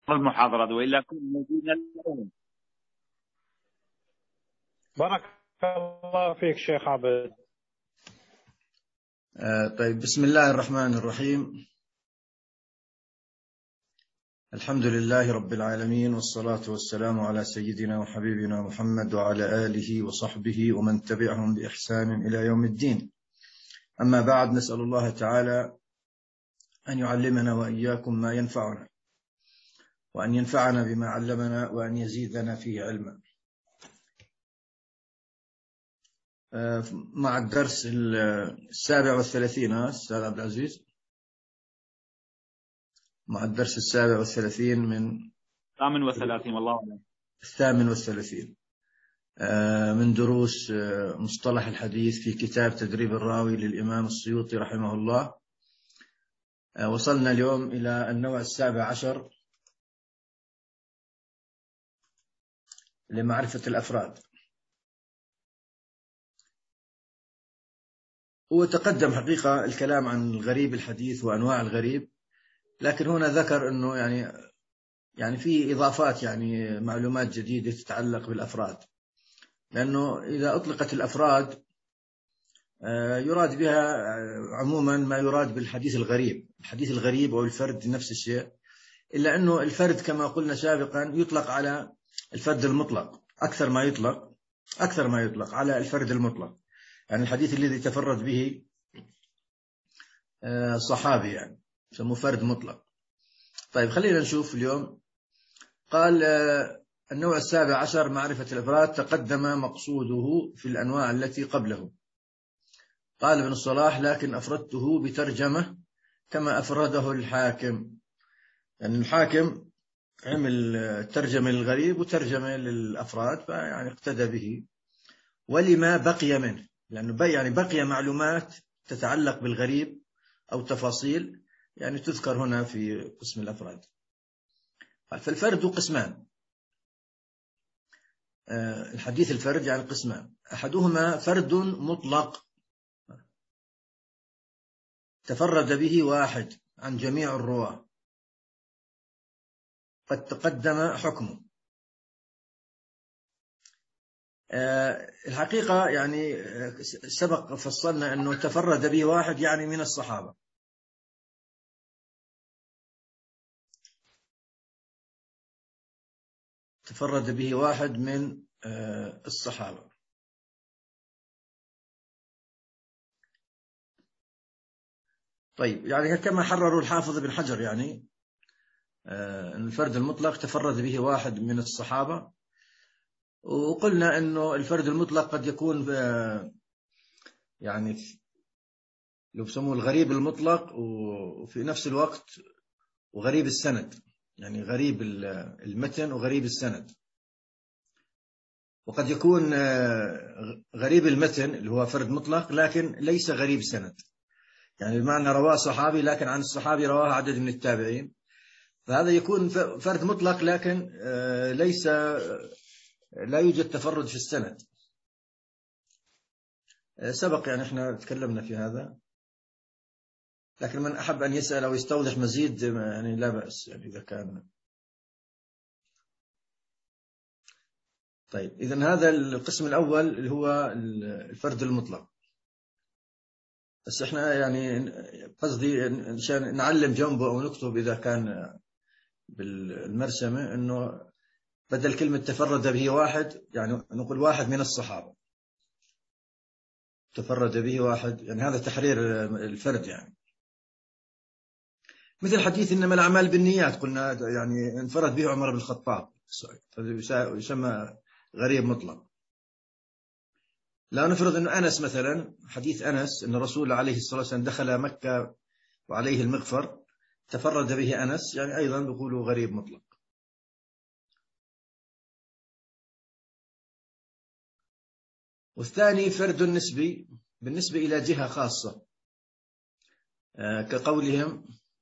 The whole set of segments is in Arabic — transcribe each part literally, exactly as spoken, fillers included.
المحاضرة وإلا كنا موجودين اليوم. بارك الله فيك شيخ عبد. آه طيب، بسم الله الرحمن الرحيم. الحمد لله رب العالمين، والصلاة والسلام على سيدنا وحبيبنا محمد وعلى آله وصحبه ومن تبعهم بإحسان إلى يوم الدين. أما بعد، نسأل الله تعالى أن يعلمنا وإياكم ما ينفعنا، وأن ينفعنا بما علمنا، وأن يزيدنا فيه علما. آه مع الدرس السابع والثلاثين أستاذ عبد العزيز، مع الدرس السابع والثلاثين من الثامن والثلاثين والله أعلم. الثامن والثلاثين من دروس مصطلح الحديث في كتاب تدريب الراوي للإمام السيوطي رحمه الله. وصلنا اليوم إلى النوع السابع عشر لمعرفة الأفراد. هو تقدم حقيقة الكلام عن الغريب الحديث وأنواع الغريب، لكن هنا ذكر أنه يعني يعني في إضافات، يعني معلومات جديدة تتعلق بالأفراد، لأنه إذا أطلقت الأفراد يراد بها عموما ما يراد بالحديث الغريب. الحديث الغريب أو الفرد نفس الشيء، إلا أنه الفرد كما قلنا سابقا يطلق على الفرد المطلق أكثر ما يطلق أكثر ما يطلق على الفرد المطلق، يعني الحديث الذي تفرد به صحابي يعني يسموه فرد مطلق. طيب خلينا نشوف اليوم. قال النوع السابع عشر معرفة الأفراد، تقدم مقصوده في الأنواع التي قبله. قال ابن الصلاح: لكن أفردته بترجمة كما أفرده الحاكم، يعني الحاكم عمل ترجمة للغريب وترجمة للأفراد، فيعني اقتدى به. ولما بقي منه، لأنه يعني بقي معلومات تتعلق بالغريب أو تفاصيل يعني تذكر هنا في قسم الأفراد. فالفرد قسمان، الحديث الفرد يعني قسمان: أحدهما فرد مطلق تفرد به واحد عن جميع الرواة قد تقدم حكمه. الحقيقة يعني سبق فصلنا أنه تفرد به واحد يعني من الصحابة، تفرد به واحد من الصحابة. طيب يعني كما حرروا الحافظ بن حجر، يعني أن الفرد المطلق تفرد به واحد من الصحابة. وقلنا أنه الفرد المطلق قد يكون يعني لو بسموه الغريب المطلق، وفي نفس الوقت وغريب السند، يعني غريب المتن وغريب السند. وقد يكون غريب المتن اللي هو فرد مطلق لكن ليس غريب سند، يعني بمعنى رواه صحابي لكن عن الصحابي رواه عدد من التابعين، فهذا يكون فرد مطلق لكن ليس لا يوجد تفرد في السند. سبق يعني احنا تكلمنا في هذا، لكن من أحب أن يسأل أو يستوضح مزيد يعني لا بأس، يعني إذا كان. طيب إذن هذا القسم الأول اللي هو الفرد المطلق. بس احنا يعني قصدي عشان نعلم جنبه أو نكتب إذا كان بالمرسمة أنه بدل كلمة تفرد به واحد يعني نقول واحد من الصحابة تفرد به واحد، يعني هذا تحرير الفرد. يعني مثل حديث إنما الأعمال بالنيات، قلنا يعني انفرد به عمر بن الخطاب، يسمى غريب مطلق. لا نفرض أنه أنس مثلا، حديث أنس أن الرسول عليه الصلاة والسلام دخل مكة وعليه المغفر تفرد به أنس، يعني أيضا بيقولوا غريب مطلق. والثاني فرد نسبي بالنسبة إلى جهة خاصة، كقولهم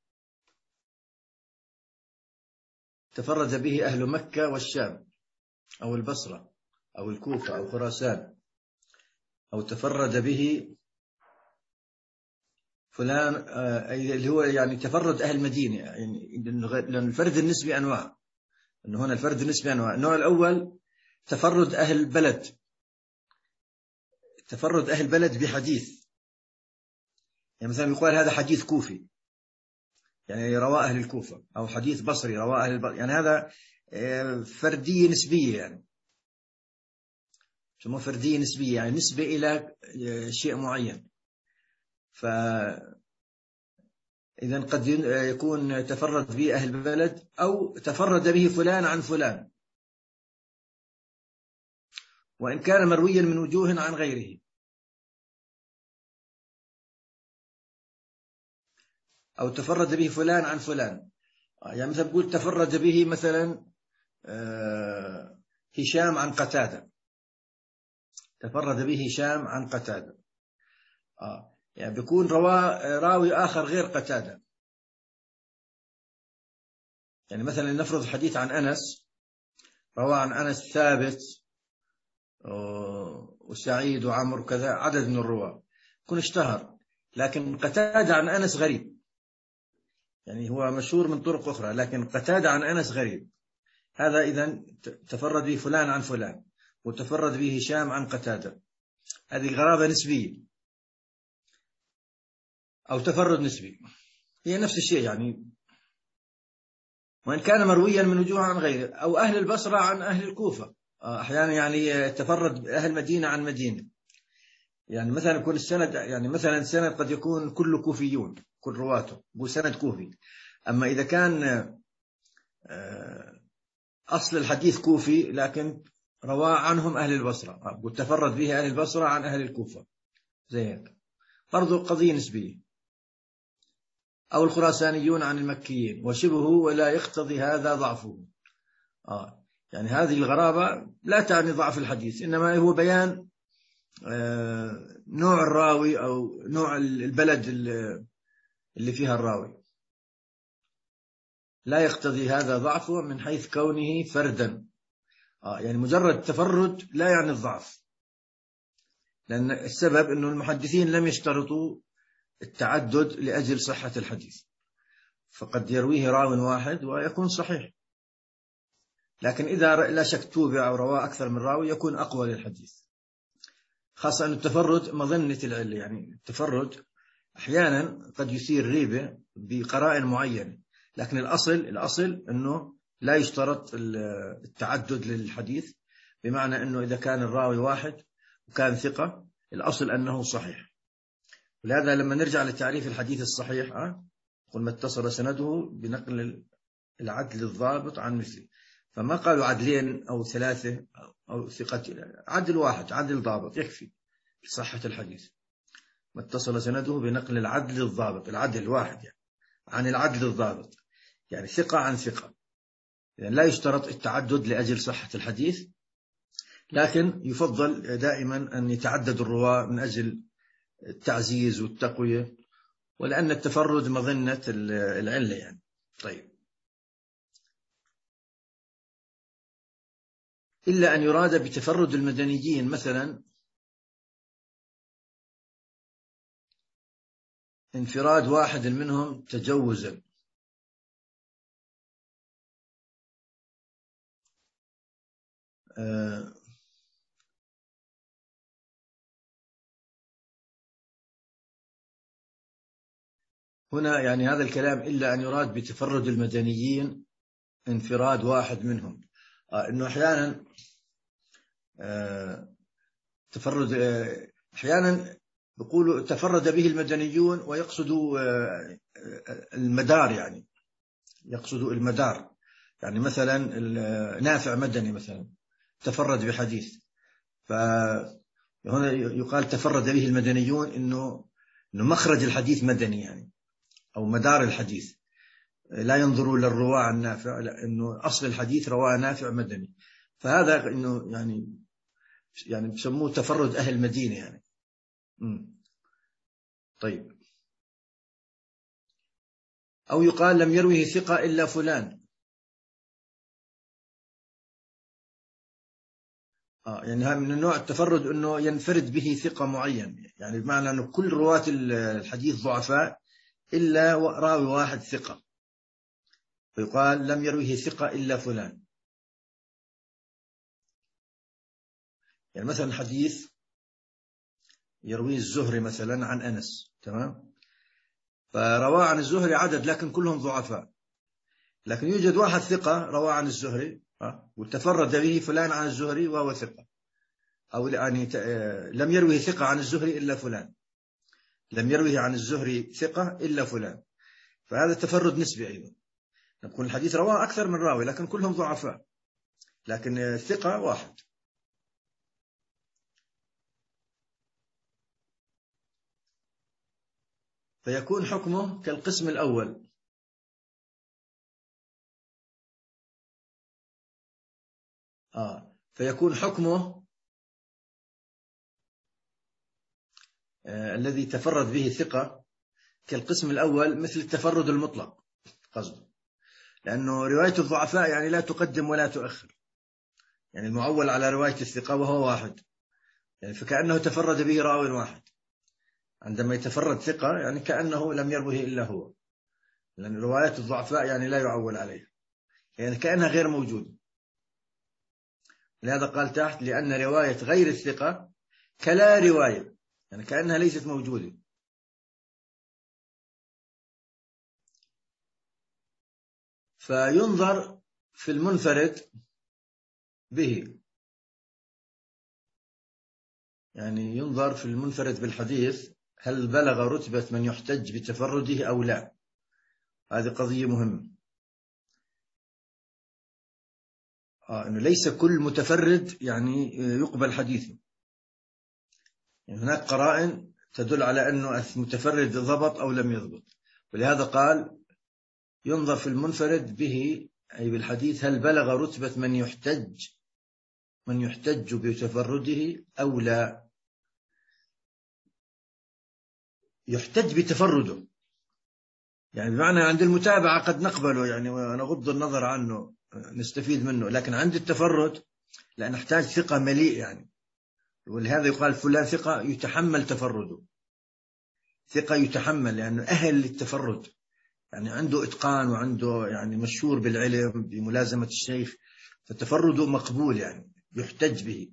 تفرد به أهل مكة والشام أو البصرة أو الكوفة أو خراسان، أو تفرد به فلان اللي هو يعني تفرد أهل المدينة، يعني لأن الفرد النسبي أنواع، إنه هنا الفرد النسبي أنواع. النوع الأول تفرد أهل البلد، تفرد أهل البلد بحديث، يعني مثلا يقال هذا حديث كوفي، يعني رواه أهل الكوفة، أو حديث بصري رواه أهل البصري، يعني هذا فردية نسبية، يعني يسموه فردية نسبية، يعني نسبة إلى شيء معين. فإذا قد يكون تفرد به أهل البلد، أو تفرد به فلان عن فلان، وإن كان مرويا من وجوه عن غيره. أو تفرد به فلان عن فلان، يعني مثلا بقول تفرد به مثلا هشام عن قتادة، تفرد به هشام عن قتادة، آه يعني بيكون رواه راوي آخر غير قتادة. يعني مثلا نفرض حديث عن أنس، رواه عن أنس ثابت وسعيد وعمر كذا، عدد من الرواة يكون اشتهر، لكن قتادة عن أنس غريب، يعني هو مشهور من طرق أخرى، لكن قتادة عن أنس غريب. هذا إذن تفرد به فلان عن فلان، وتفرد به هشام عن قتادة، هذه غرابة نسبية أو تفرد نسبي، هي نفس الشيء يعني. وإن كان مرويا من وجوه عن غيره، أو أهل البصرة عن أهل الكوفة، أحيانا يعني تفرد أهل مدينة عن مدينة، يعني مثلا يكون السند، يعني مثلا السند قد يكون كله كوفيون، كل رواته هو سند كوفي. أما إذا كان أصل الحديث كوفي لكن رواه عنهم أهل البصرة، وتفرد به أهل البصرة عن أهل الكوفة، زي هيك، برضو قضية نسبية. أو الخراسانيون عن المكيين وشبهه، ولا يقتضي هذا ضعفه. آه يعني هذه الغرابة لا تعني ضعف الحديث، إنما هو بيان آه نوع الراوي أو نوع البلد اللي فيها الراوي، لا يقتضي هذا ضعفه من حيث كونه فردا. آه يعني مجرد التفرد لا يعني الضعف، لأن السبب أنه المحدثين لم يشترطوا التعدد لأجل صحة الحديث، فقد يرويه راو واحد ويكون صحيح، لكن إذا لا شك توبع أو رواه أكثر من راوي يكون أقوى للحديث، خاصة أن التفرد مظنة العلة، يعني التفرد أحيانا قد يثير ريبة بقرائن معينة، لكن الأصل الأصل أنه لا يشترط التعدد للحديث، بمعنى أنه إذا كان الراوي واحد وكان ثقة الأصل أنه صحيح. ولهذا لما نرجع لتعريف الحديث الصحيح، قل ما اتصل سنده بنقل العدل الضابط عن مثله، فما قالوا عدلين أو ثلاثة أو ثقة، عدل واحد، عدل ضابط يكفي لصحة الحديث. ما اتصل سنده بنقل العدل الضابط، العدل الواحد يعني عن العدل الضابط، يعني ثقة عن ثقة، يعني لا يشترط التعدد لأجل صحة الحديث، لكن يفضل دائما أن يتعدد الرواة من أجل التعزيز والتقوية، ولأن التفرد مظنة العلة يعني. طيب، إلا أن يراد بتفرد المدنيين مثلا انفراد واحد منهم تجوزا، آه هنا يعني هذا الكلام إلا أن يراد بتفرد المدنيين انفراد واحد منهم، آه إنه أحيانا آه تفرد آه أحيانا يقولوا تفرد به المدنيون ويقصدوا آه المدار، يعني يقصدوا المدار، يعني مثلا نافع مدني مثلا تفرد بحديث، فهنا يقال تفرد به المدنيون إنه إنه مخرج الحديث مدني يعني، أو مدار الحديث، لا ينظروا للرواة عن نافع، لأنه أصل الحديث رواه نافع مدني، فهذا إنه يعني يعني بسموه تفرد أهل المدينة يعني. م. طيب، أو يقال لم يروه ثقة إلا فلان، آه يعني من النوع التفرد أنه ينفرد به ثقة معين، يعني بمعنى أنه كل رواة الحديث ضعفاء إلا راوي واحد ثقة، فيقال لم يرويه ثقة إلا فلان. يعني مثلا حديث يرويه الزهري مثلا عن أنس، تمام، فروى عن الزهري عدد لكن كلهم ضعفاء، لكن يوجد واحد ثقة روى عن الزهري وتفرد به فلان عن الزهري وهو ثقة، أو يعني لم يروه ثقة عن الزهري إلا فلان، لم يروه عن الزهري ثقة إلا فلان، فهذا تفرد نسبي أيضا. نقول الحديث رواه أكثر من راوي لكن كلهم ضعفاء، لكن الثقة واحد. فيكون حكمه كالقسم الأول. آه فيكون حكمه آه الذي تفرد به ثقة كالقسم الأول مثل التفرد المطلق قصده، لأنه رواية الضعفاء يعني لا تقدم ولا تؤخر، يعني المعول على رواية الثقة وهو واحد، يعني فكأنه تفرد به راوي واحد. عندما يتفرد ثقة يعني كأنه لم يروه إلا هو، لأن رواية الضعفاء يعني لا يعول عليها، يعني كأنها غير موجودة. لهذا قال تحت لأن رواية غير الثقة كلا رواية، يعني كأنها ليست موجودة. فينظر في المنفرد به، يعني ينظر في المنفرد بالحديث هل بلغ رتبة من يحتج بتفرده أو لا. هذه قضية مهمة، آه إنه ليس كل متفرد يعني يقبل حديثه، يعني هناك قرائن تدل على أنه المتفرد ضبط أو لم يضبط، ولهذا قال ينظر في المنفرد به أي بالحديث هل بلغ رتبة من يحتج من يحتج بتفرده أو لا. يحتج بتفرده يعني بمعنى عند المتابعة قد نقبله يعني ونغض النظر عنه نستفيد منه، لكن عند التفرد لا نحتاج ثقة مليء يعني، ولهذا يقال فلان ثقة يتحمل تفرده، ثقة يتحمل لأنه أهل للتفرد، يعني عنده إتقان وعنده يعني مشهور بالعلم بملازمة الشيخ، فتفرده مقبول يعني يحتج به.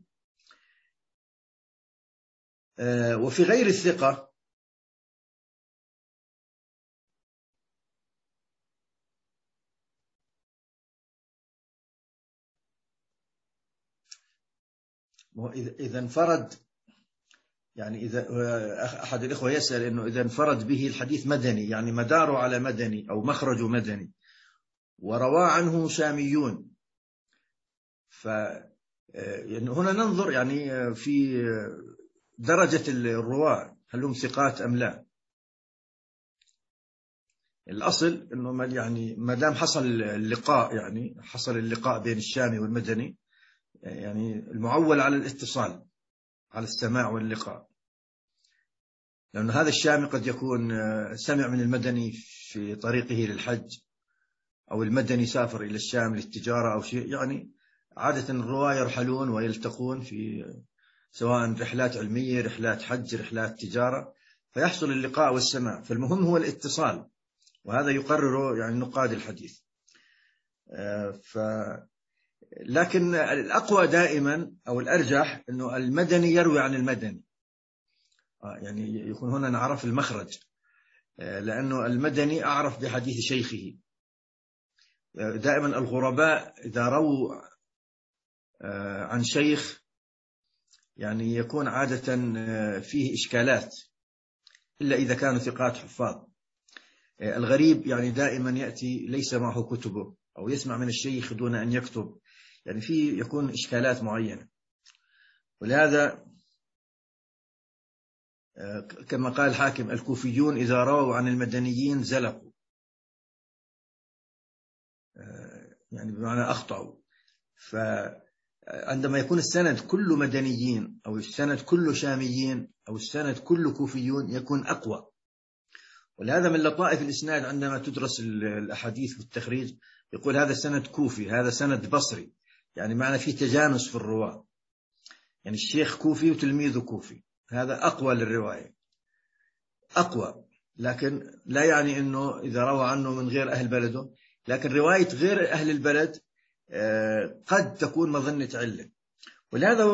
آه وفي غير الثقة إذا انفرد، يعني إذا أحد الإخوة يسأل إنه إذا انفرد به الحديث مدني يعني مداره على مدني أو مخرجه مدني وروى عنه شاميون، ف يعني هنا ننظر يعني في درجة الرواة هل هم ثقات أم لا. الأصل إنه يعني ما دام حصل اللقاء يعني حصل اللقاء بين الشامي والمدني، يعني المعول على الاتصال على السماع واللقاء، لأن هذا الشامي قد يكون سمع من المدني في طريقه للحج، أو المدني سافر إلى الشام للتجارة أو شيء، يعني عادة الرواة يرحلون ويلتقون في سواء رحلات علمية رحلات حج رحلات تجارة، فيحصل اللقاء والسماع، فالمهم هو الاتصال، وهذا يقرره يعني نقاد الحديث. ف لكن الأقوى دائما أو الأرجح أنه المدني يروي عن المدني، يعني يكون هنا نعرف المخرج، لأنه المدني أعرف بحديث شيخه. دائما الغرباء إذا رووا عن شيخ يعني يكون عادة فيه إشكالات إلا إذا كانوا ثقات حفاظ. الغريب يعني دائما يأتي ليس معه كتبه أو يسمع من الشيخ دون أن يكتب، يعني فيه يكون إشكالات معينة. ولهذا كما قال الحاكم الكوفيون إذا رووا عن المدنيين زلقوا، يعني بمعنى أخطأوا. فعندما يكون السند كله مدنيين أو السند كله شاميين أو السند كله كوفيون يكون أقوى. ولهذا من لطائف الإسناد عندما تدرس الأحاديث والتخريج يقول هذا سند كوفي هذا سند بصري، يعني معنى فيه تجانس في الرواة. يعني الشيخ كوفي وتلميذه كوفي، هذا أقوى للرواية، أقوى، لكن لا يعني أنه إذا روى عنه من غير أهل بلده. لكن رواية غير أهل البلد قد تكون مظنة علة. ولهذا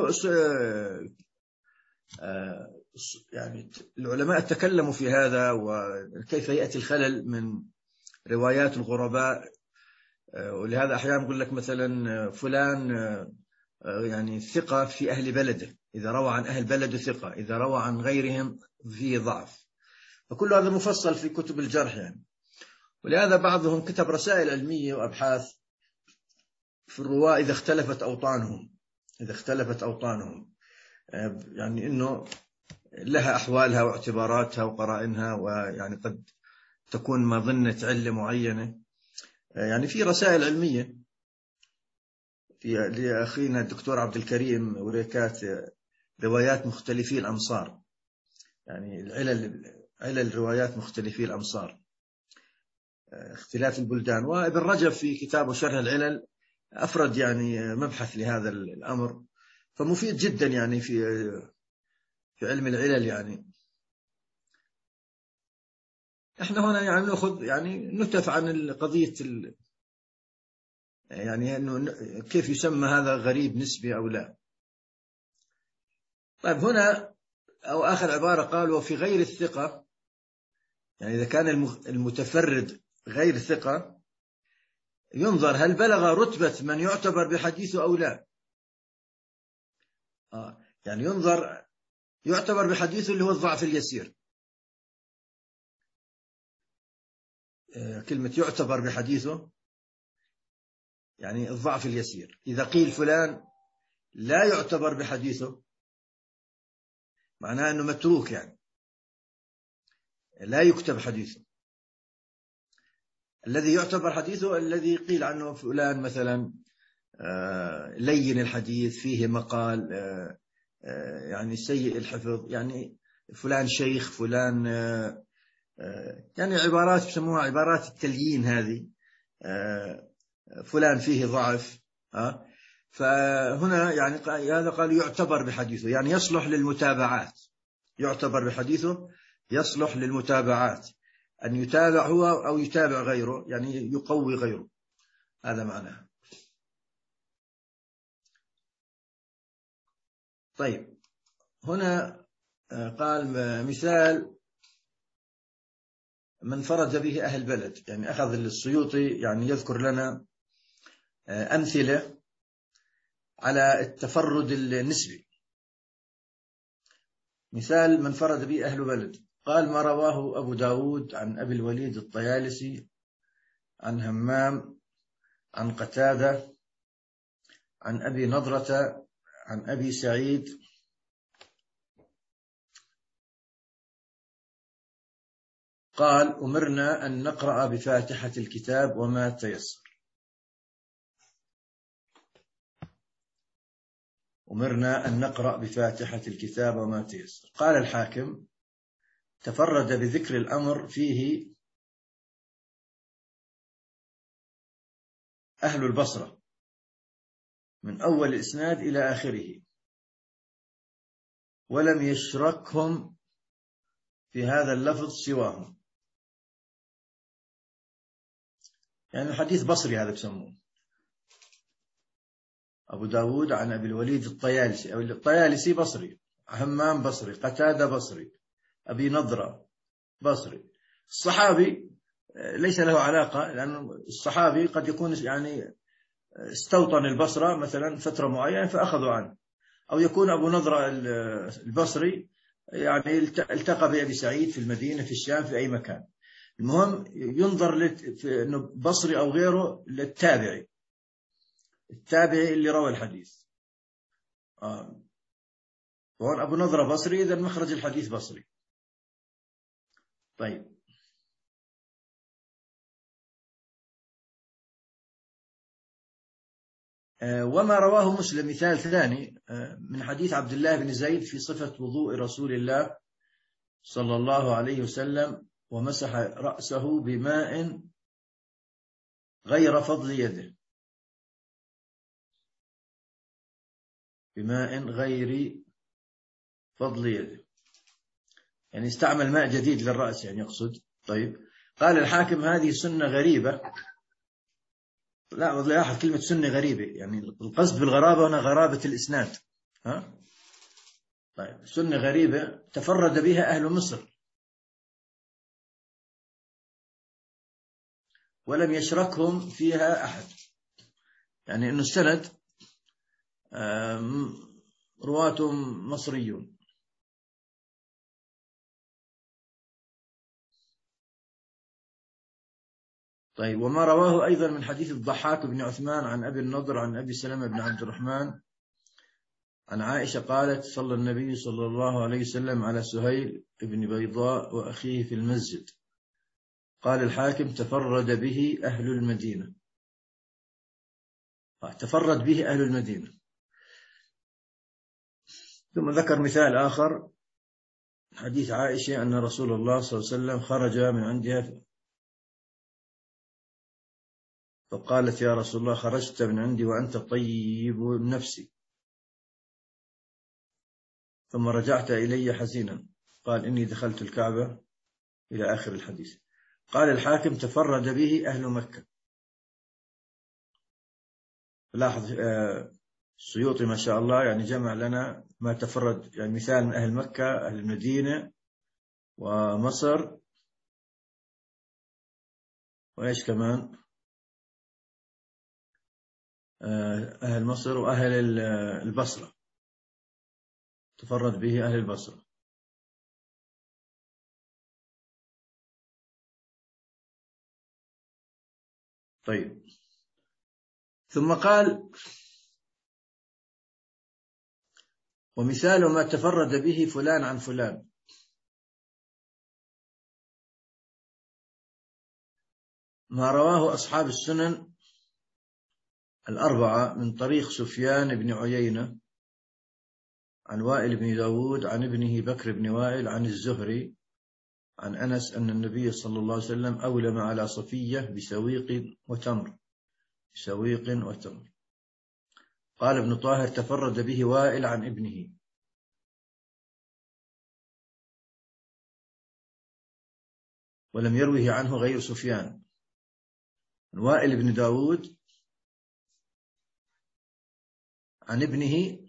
يعني العلماء تكلموا في هذا، وكيف يأتي الخلل من روايات الغرباء. ولهذا أحيانا يقول لك مثلا فلان يعني ثقة في أهل بلده، إذا روى عن أهل بلده ثقة، إذا روى عن غيرهم فيه ضعف. فكل هذا مفصل في كتب الجرح يعني. ولهذا بعضهم كتب رسائل علمية وأبحاث في الرواة إذا اختلفت أوطانهم، إذا اختلفت أوطانهم يعني إنه لها أحوالها واعتباراتها وقرائنها، ويعني قد تكون مظنة علة معينة. يعني في رسائل علمية في لأخينا الدكتور عبد الكريم وريكات، روايات مختلفي الأمصار، يعني العلل علل روايات مختلفي الأمصار، اختلاف البلدان. وابن رجب في كتابه شرح العلل أفرد يعني مبحث لهذا الأمر، فمفيد جدا يعني في في علم العلل. يعني احنا هنا يعني نأخذ يعني نتف عن قضية ال يعني انه كيف يسمى هذا غريب نسبي او لا. طيب هنا او اخر عبارة قال وفي غير الثقة، يعني اذا كان المتفرد غير ثقة ينظر هل بلغ رتبة من يعتبر بحديثه او لا. آه يعني ينظر يعتبر بحديثه اللي هو الضعف اليسير. آه كلمة يعتبر بحديثه يعني الضعف اليسير. إذا قيل فلان لا يعتبر بحديثه معناه أنه متروك، يعني لا يكتب حديثه. الذي يعتبر حديثه الذي قيل عنه فلان مثلا لين الحديث، فيه مقال، يعني سيء الحفظ، يعني فلان شيخ، فلان يعني عبارات بسموها عبارات التليين هذه، فلان فيه ضعف. فهنا يعني هذا قال يعتبر بحديثه، يعني يصلح للمتابعات، يعتبر بحديثه يصلح للمتابعات، أن يتابع هو أو يتابع غيره، يعني يقوي غيره، هذا معناه. طيب هنا قال مثال من فرد به أهل بلد، يعني أخذ السيوطي يعني يذكر لنا أمثلة على التفرد النسبي. مثال من فرد به أهل بلد، قال ما رواه أبو داود عن أبي الوليد الطيالسي عن همام عن قتادة عن أبي نضرة عن أبي سعيد قال أمرنا أن نقرأ بفاتحة الكتاب وما تيسر. أمرنا أن نقرأ بفاتحة الكتاب وما تيسر. قال الحاكم تفرد بذكر الأمر فيه أهل البصرة من أول الإسناد إلى آخره، ولم يشركهم في هذا اللفظ سواهم. يعني الحديث بصري هذا بسموه، أبو داود عن أبي الوليد الطيالسي، أو الطيالسي بصري، همام بصري، قتادة بصري، أبي نضرة بصري. الصحابي ليس له علاقة، لأن الصحابي قد يكون يعني استوطن البصرة مثلا فترة معينة فأخذوا عنه، أو يكون أبو نضرة البصري يعني التقى بأبي سعيد في المدينة في الشام في أي مكان. المهم ينظر أنه بصري أو غيره للتابعي، التابعي اللي روى الحديث. آه. وهون أبو نضرة بصري، إذا مخرج الحديث بصري. طيب آه وما رواه مسلم مثال ثاني آه من حديث عبد الله بن زيد في صفة وضوء رسول الله صلى الله عليه وسلم ومسح رأسه بماء غير فضل يده، بماء غير فضل يده، يعني استعمل ماء جديد للرأس يعني يقصد. طيب قال الحاكم هذه سنة غريبة. لا لاحظ كلمة سنة غريبة، يعني القصد بالغرابة هنا غرابة الإسناد. ها طيب سنة غريبة تفرد بها أهل مصر ولم يشركهم فيها أحد، يعني أنه السند رواة مصريون. طيب وما رواه أيضا من حديث الضحاك بن عثمان عن أبي النضر عن أبي سلمة بن عبد الرحمن عن عائشة قالت صلى النبي صلى الله عليه وسلم على سهيل بن بيضاء وأخيه في المسجد. قال الحاكم تفرد به أهل المدينة، تفرد به أهل المدينة. ثم ذكر مثال آخر حديث عائشة أن رسول الله صلى الله عليه وسلم خرج من عندها فقالت يا رسول الله خرجت من عندي وأنت طيب نفسي ثم رجعت إلي حزينا. قال إني دخلت الكعبة إلى آخر الحديث. قال الحاكم تفرد به أهل مكة. لاحظ السيوطي ما شاء الله يعني جمع لنا ما تفرد، يعني مثال من أهل مكة أهل المدينة ومصر وإيش كمان أهل مصر وأهل البصرة، تفرد به أهل البصرة. طيب ثم قال ومثال ما تفرد به فلان عن فلان. ما رواه أصحاب السنن الأربعة من طريق سفيان بن عيينة عن وائل بن داود عن ابنه بكر بن وائل عن الزهري عن أنس أن النبي صلى الله عليه وسلم أولم على صفية بسويق وتمر بسويق وتمر. قال ابن طاهر تفرد به وائل عن ابنه. ولم يروه عنه غير سفيان. وائل بن داود عن ابنه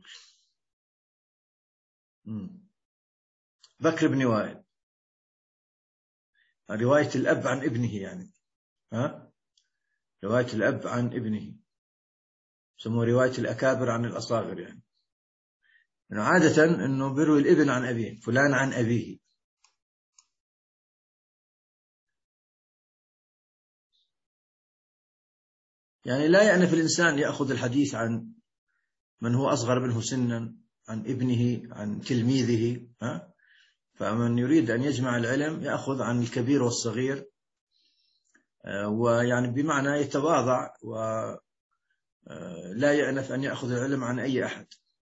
بكر بن وائل، رواية الأب عن ابنه يعني ها رواية الأب عن ابنه سموه رواية الأكابر عن الأصاغر، يعني إنه عادة إنه بيروي الابن عن أبيه فلان عن أبيه. يعني لا يأنف الإنسان يأخذ الحديث عن من هو أصغر منه سنا عن ابنه عن تلميذه ها فمن يريد أن يجمع العلم يأخذ عن الكبير والصغير، ويعني بمعنى يتواضع ولا يأنف أن يأخذ العلم عن أي أحد.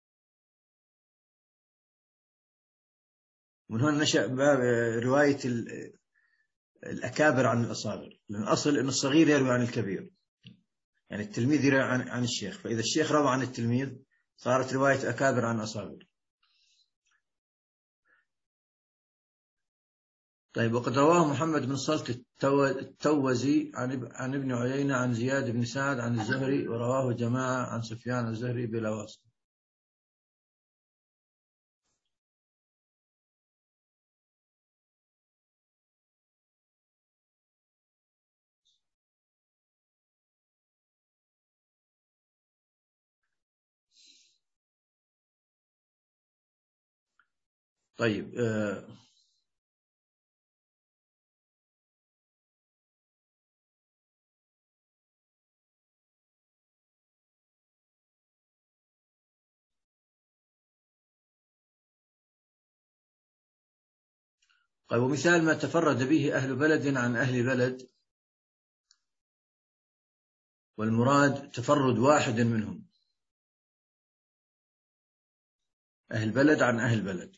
من هنا نشأ باب رواية الأكابر عن الأصاغر، لأن أصل أن الصغير يروي عن الكبير، يعني التلميذ يروي عن عن الشيخ، فإذا الشيخ روى عن التلميذ صارت رواية أكابر عن أصاغر. طيب وقد رواه محمد بن صلت التوزي عن عن ابن عيينة عن زياد بن سعد عن الزهري، ورواه جماعة عن سفيان الزهري بلا واسطة. طيب آه طيب ومثال ما تفرد به أهل بلد عن أهل بلد، والمراد تفرد واحد منهم، أهل بلد عن أهل بلد،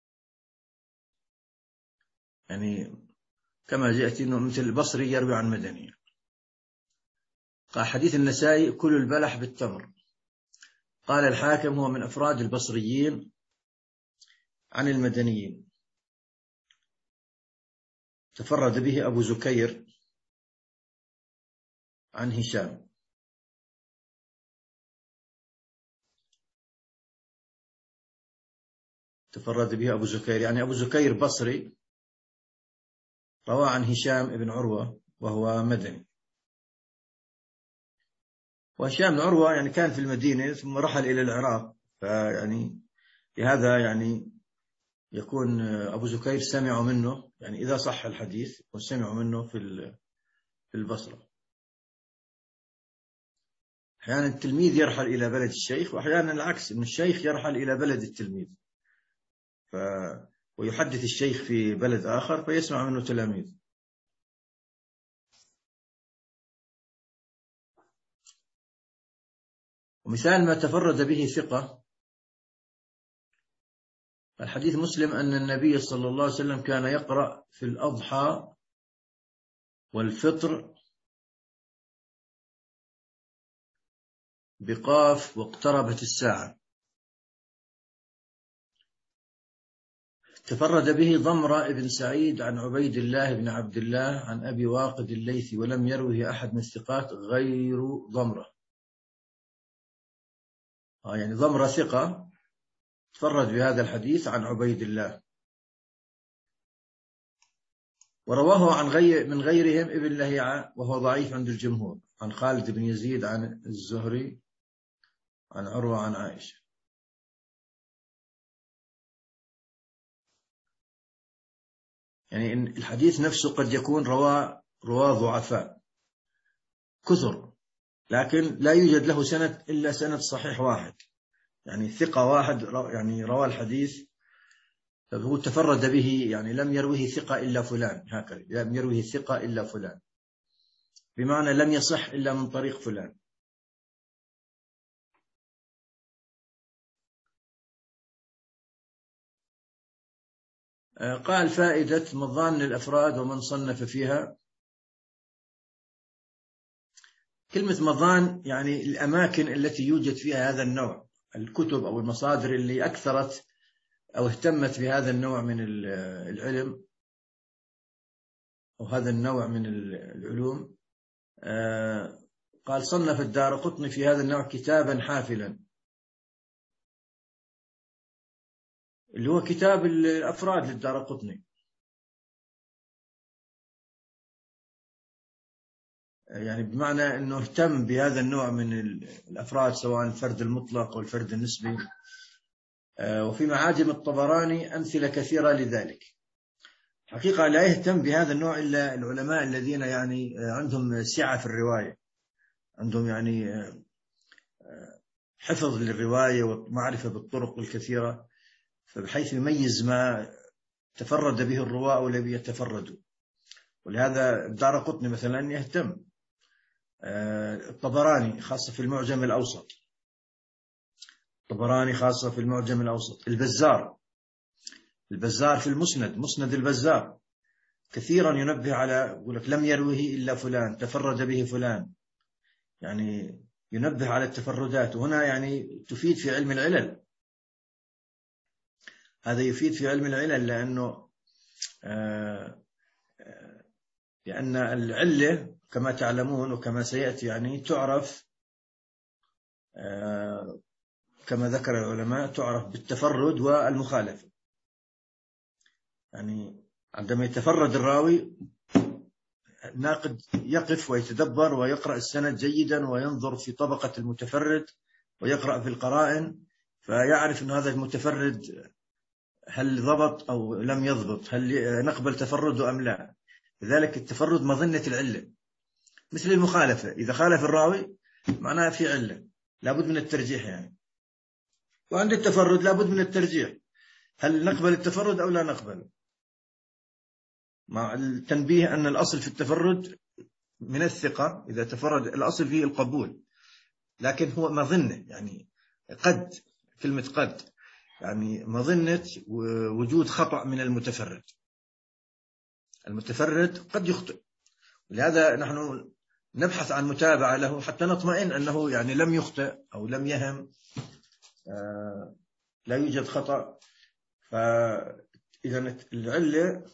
يعني كما جاءت إنه مثل البصري يروي عن مدني. قال حديث النسائي كل البلح بالتمر. قال الحاكم هو من أفراد البصريين عن المدنيين، تفرد به أبو زكير عن هشام. تفرد به أبو زكير يعني أبو زكير بصري، روى عن هشام بن عروة وهو مدني. وهشام بن عروة يعني كان في المدينة ثم رحل إلى العراق، فيعني لهذا يعني يكون أبو زكير سمع منه، يعني إذا صح الحديث وسمع منه في في البصرة. أحيانا التلميذ يرحل إلى بلد الشيخ، وأحيانا العكس، أن الشيخ يرحل إلى بلد التلميذ ف... ويحدث الشيخ في بلد آخر فيسمع منه تلاميذ. ومثال ما تفرد به ثقة، الحديث مسلم أن النبي صلى الله عليه وسلم كان يقرأ في الأضحى والفطر بقاف واقتربت الساعة. تفرد به ضمرة بن سعيد عن عبيد الله بن عبد الله عن أبي واقد الليثي، ولم يروه أحد من الثقات غير ضمرة. آه يعني ضمرة ثقة تفرد بهذا الحديث عن عبيد الله. ورواه عن غير من غيرهم ابن لهيعة وهو ضعيف عند الجمهور، عن خالد بن يزيد عن الزهري عن عروة عن عائشة. يعني إن الحديث نفسه قد يكون رواه رواه ضعفاء كثر، لكن لا يوجد له سند إلا سند صحيح واحد، يعني ثقة واحد يعني روى الحديث، فهو تفرد به، يعني لم يروه ثقة إلا فلان، هكذا لم يروه ثقة إلا فلان، بمعنى لم يصح إلا من طريق فلان. قال فائدة مظان الأفراد ومن صنف فيها. كلمة مظان يعني الأماكن التي يوجد فيها هذا النوع، الكتب أو المصادر اللي أكثرت أو اهتمت بهذا النوع من العلم أو هذا النوع من العلوم. قال صنف الدارقطني في هذا النوع كتابا حافلا، اللي هو كتاب الأفراد للدارقطني، يعني بمعنى أنه اهتم بهذا النوع من الأفراد سواء الفرد المطلق أو الفرد النسبي. وفي معاجم الطبراني أمثلة كثيرة لذلك. حقيقة لا يهتم بهذا النوع إلا العلماء الذين يعني عندهم سعة في الرواية، عندهم يعني حفظ للرواية ومعرفة بالطرق الكثيرة، فبحيث يميز ما تفرد به الرواة أو لم يتفردوا. ولهذا الدارقطني مثلا يهتم. الطبراني خاصة في المعجم الأوسط، الطبراني خاصة في المعجم الأوسط. البزار البزار في المسند، مسند البزار كثيرا ينبه على، يقول لك لم يروه إلا فلان، تفرد به فلان، يعني ينبه على التفردات. وهنا يعني تفيد في علم العلل، هذا يفيد في علم العلل، لأنه آه لأن العلة كما تعلمون وكما سيأتي يعني تعرف آه كما ذكر العلماء تعرف بالتفرد والمخالفة. يعني عندما يتفرد الراوي الناقد يقف ويتدبر ويقرأ السند جيدا وينظر في طبقة المتفرد ويقرأ في القرائن، فيعرف أن هذا المتفرد هل ضبط أو لم يضبط، هل نقبل تفرده أم لا. لذلك التفرد مظنة العلة، مثل المخالفة، إذا خالف الراوي معناها في علة، لابد من الترجيح يعني. وعند التفرد لابد من الترجيح، هل نقبل التفرد أو لا نقبل، مع التنبيه أن الأصل في التفرد من الثقة، إذا تفرد الأصل فيه القبول، لكن هو مظنة، يعني قد، كلمة قد يعني مظنة وجود خطأ من المتفرد، المتفرد قد يخطئ. لهذا نحن نبحث عن متابعة له حتى نطمئن أنه يعني لم يخطئ أو لم يهم لا يوجد خطأ. فإذا العلة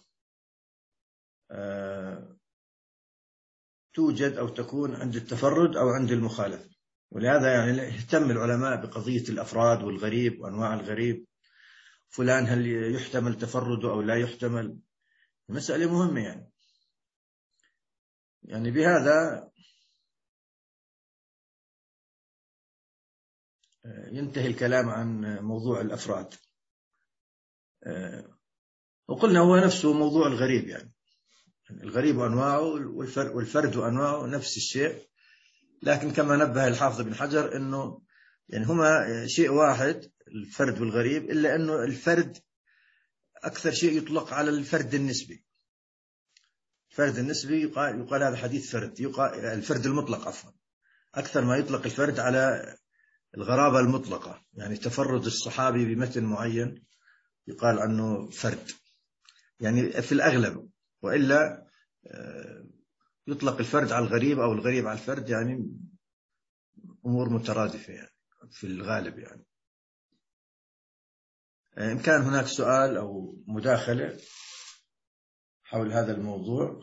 توجد أو تكون عند التفرد أو عند المخالفة. ولهذا يعني يهتم العلماء بقضية الأفراد والغريب وأنواع الغريب، فلان هل يحتمل تفرده أو لا يحتمل، مسألة مهمة يعني. يعني بهذا ينتهي الكلام عن موضوع الأفراد. وقلنا هو نفسه موضوع الغريب، يعني الغريب أنواعه والفرد أنواعه نفس الشيء، لكن كما نبه الحافظ بن حجر أنه يعني هما شيء واحد الفرد والغريب، إلا أنه الفرد أكثر شيء يطلق على الفرد النسبي. الفرد النسبي يقال, يقال هذا حديث فرد، يقال الفرد المطلق عفوا، أكثر ما يطلق الفرد على الغرابة المطلقة، يعني تفرد الصحابي بمتن معين يقال عنه فرد يعني في الأغلب، وإلا يطلق الفرد على الغريب أو الغريب على الفرد، يعني أمور مترادفة يعني في الغالب. يعني إن كان هناك سؤال أو مداخلة حول هذا الموضوع.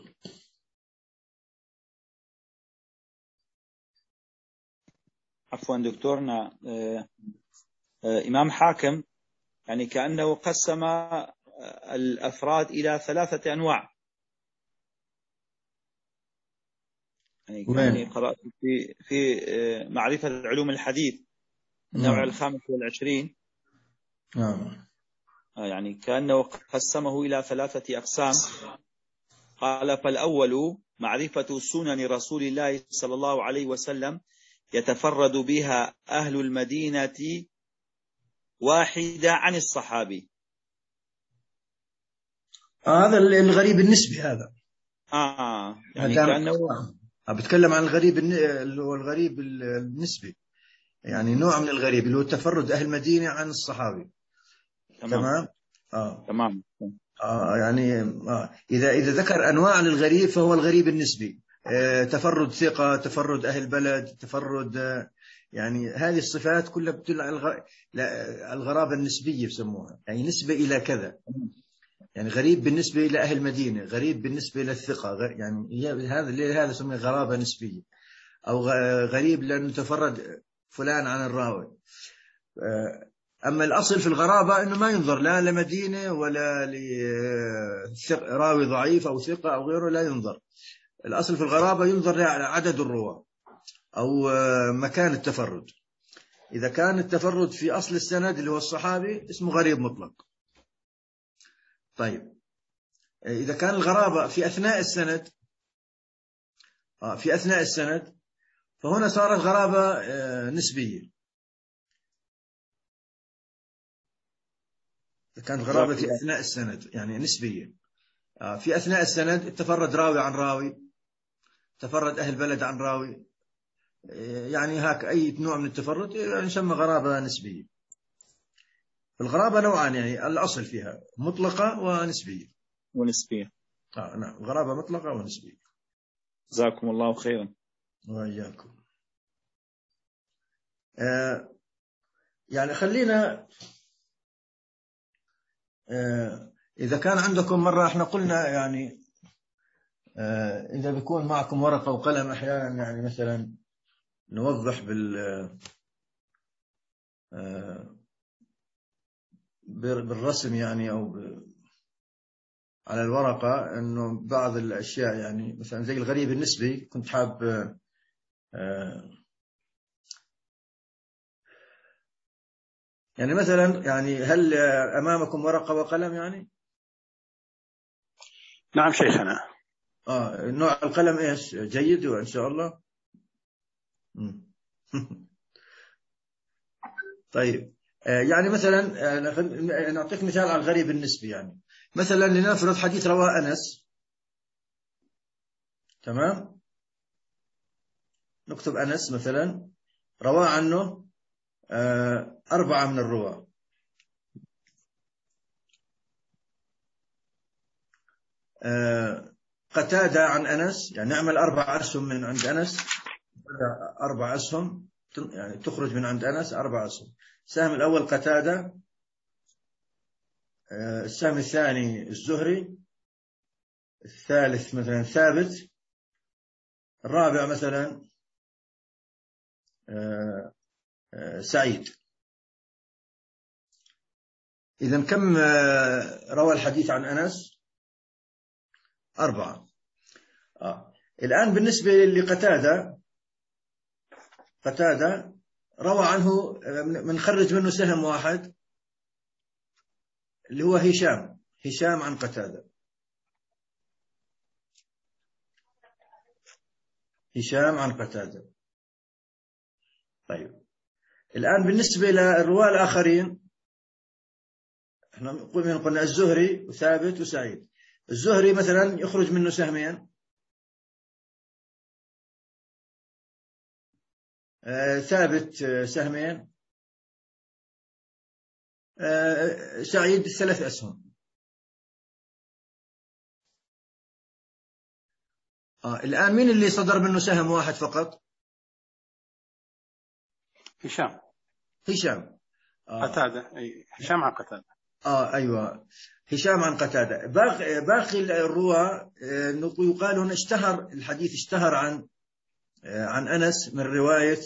عفوا دكتورنا، إمام حاكم يعني كأنه قسم الأفراد إلى ثلاثة أنواع، يعني كأني قرأت في في معرفة علوم الحديث النوع الخامس والعشرين. نعم. يعني كأنه قسمه إلى ثلاثة أقسام. قال: فالأول معرفة سنن رسول الله صلى الله عليه وسلم يتفرد بها أهل المدينة واحدة عن الصحابي. هذا الغريب النسبي هذا. آه يعني كأنه آه. بتكلم عن الغريب اللي هو الغريب النسبي، يعني نوع من الغريب اللي هو تفرد أهل المدينة عن الصحابي. تمام تمام. آه. تمام. آه يعني آه إذا إذا ذكر أنواع للغريب فهو الغريب النسبي. آه تفرد ثقة، تفرد أهل بلد، تفرد آه يعني هذه الصفات كلها بتدل على الغرابة النسبية بسموها، يعني نسبة إلى كذا. يعني غريب بالنسبة إلى أهل المدينة، غريب بالنسبة إلى الثقة، يعني هذا هذا سميه غرابة نسبية. أو غريب لأنه تفرد فلان عن الراوي. أما الأصل في الغرابة أنه ما ينظر لا لمدينة ولا لراوي ضعيف أو ثقة أو غيره، لا ينظر. الأصل في الغرابة ينظر لعدد الرواة أو مكان التفرد. إذا كان التفرد في أصل السند اللي هو الصحابي اسمه غريب مطلق. طيب إذا كان الغرابة في أثناء السند في أثناء السند فهنا صارت غرابة نسبية. إذا كانت غرابة في أثناء السند يعني نسبية. في أثناء السند تفرد راوي عن راوي، تفرد أهل بلد عن راوي، يعني هاك أي نوع من التفرد يسمى غرابة نسبية. الغرابة نوعان، يعني الأصل فيها مطلقة ونسبية. ونسبية. آه نعم، غرابة مطلقة ونسبية. جزاكم الله خيرا. وإياكم. آه يعني خلينا آه إذا كان عندكم مرة احنا قلنا يعني آه إذا بيكون معكم ورقة وقلم أحيانا يعني مثلا نوضح بال آه بالرسم يعني أو على الورقة إنه بعض الأشياء يعني مثلا زي الغريب النسبي كنت حاب آه يعني مثلا يعني هل أمامكم ورقة وقلم يعني؟ نعم شيخنا. آه نوع القلم إيش جيد وإن شاء الله. طيب آه يعني مثلا آه نعطيك مثال على الغريب النسبي. يعني مثلا لنفرض حديث رواه أنس، تمام، نكتب أنس مثلا رواه عنه آه أربعة من الرواة. آه قتادة عن أنس، يعني نعمل أربع أسهم من عند أنس، أربع أسهم. يعني تخرج من عند أنس أربع أسهم. السهم الأول قتادة، السهم الثاني الزهري، الثالث مثلا ثابت، الرابع مثلا سعيد. إذن كم روى الحديث عن أنس؟ أربعة. آه. الآن بالنسبة لقتادة، قتادة روى عنه من خرج منه سهم واحد اللي هو هشام، هشام عن قتادة، هشام عن قتادة. طيب الآن بالنسبة للرواة الآخرين، احنا قلنا الزهري وثابت وسعيد. الزهري مثلا يخرج منه سهمين، آه ثابت آه سهمين، آه سعيد ثلاث أسهم. آه الآن مين اللي صدر منه سهم واحد فقط؟ هشام. هشام. آه. قتادة. أي هشام عن قتادة. آه أيوة، هشام عن قتادة. باقي باقي الرواة يقال هنا اشتهر الحديث، اشتهر عن عن أنس من رواية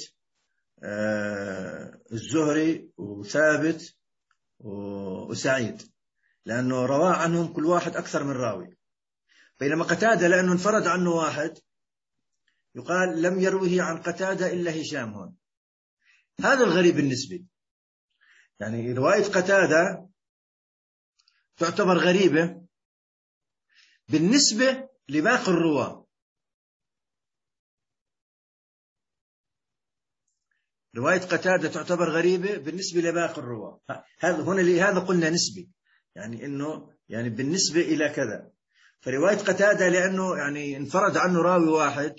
الزهري وثابت وسعيد، لأنه رواه عنهم كل واحد أكثر من راوي. بينما قتادة لأنه انفرد عنه واحد يقال لم يروه عن قتادة إلا هشام. هون هذا الغريب بالنسبة، يعني رواية قتادة تعتبر غريبة بالنسبة لباقي الرواة. رواية قتادة تعتبر غريبة بالنسبة لباقي الرواة. هذا هنا لهذا قلنا نسبي، يعني إنه يعني بالنسبة إلى كذا. فرواية قتادة لأنه يعني انفرد عنه راوي واحد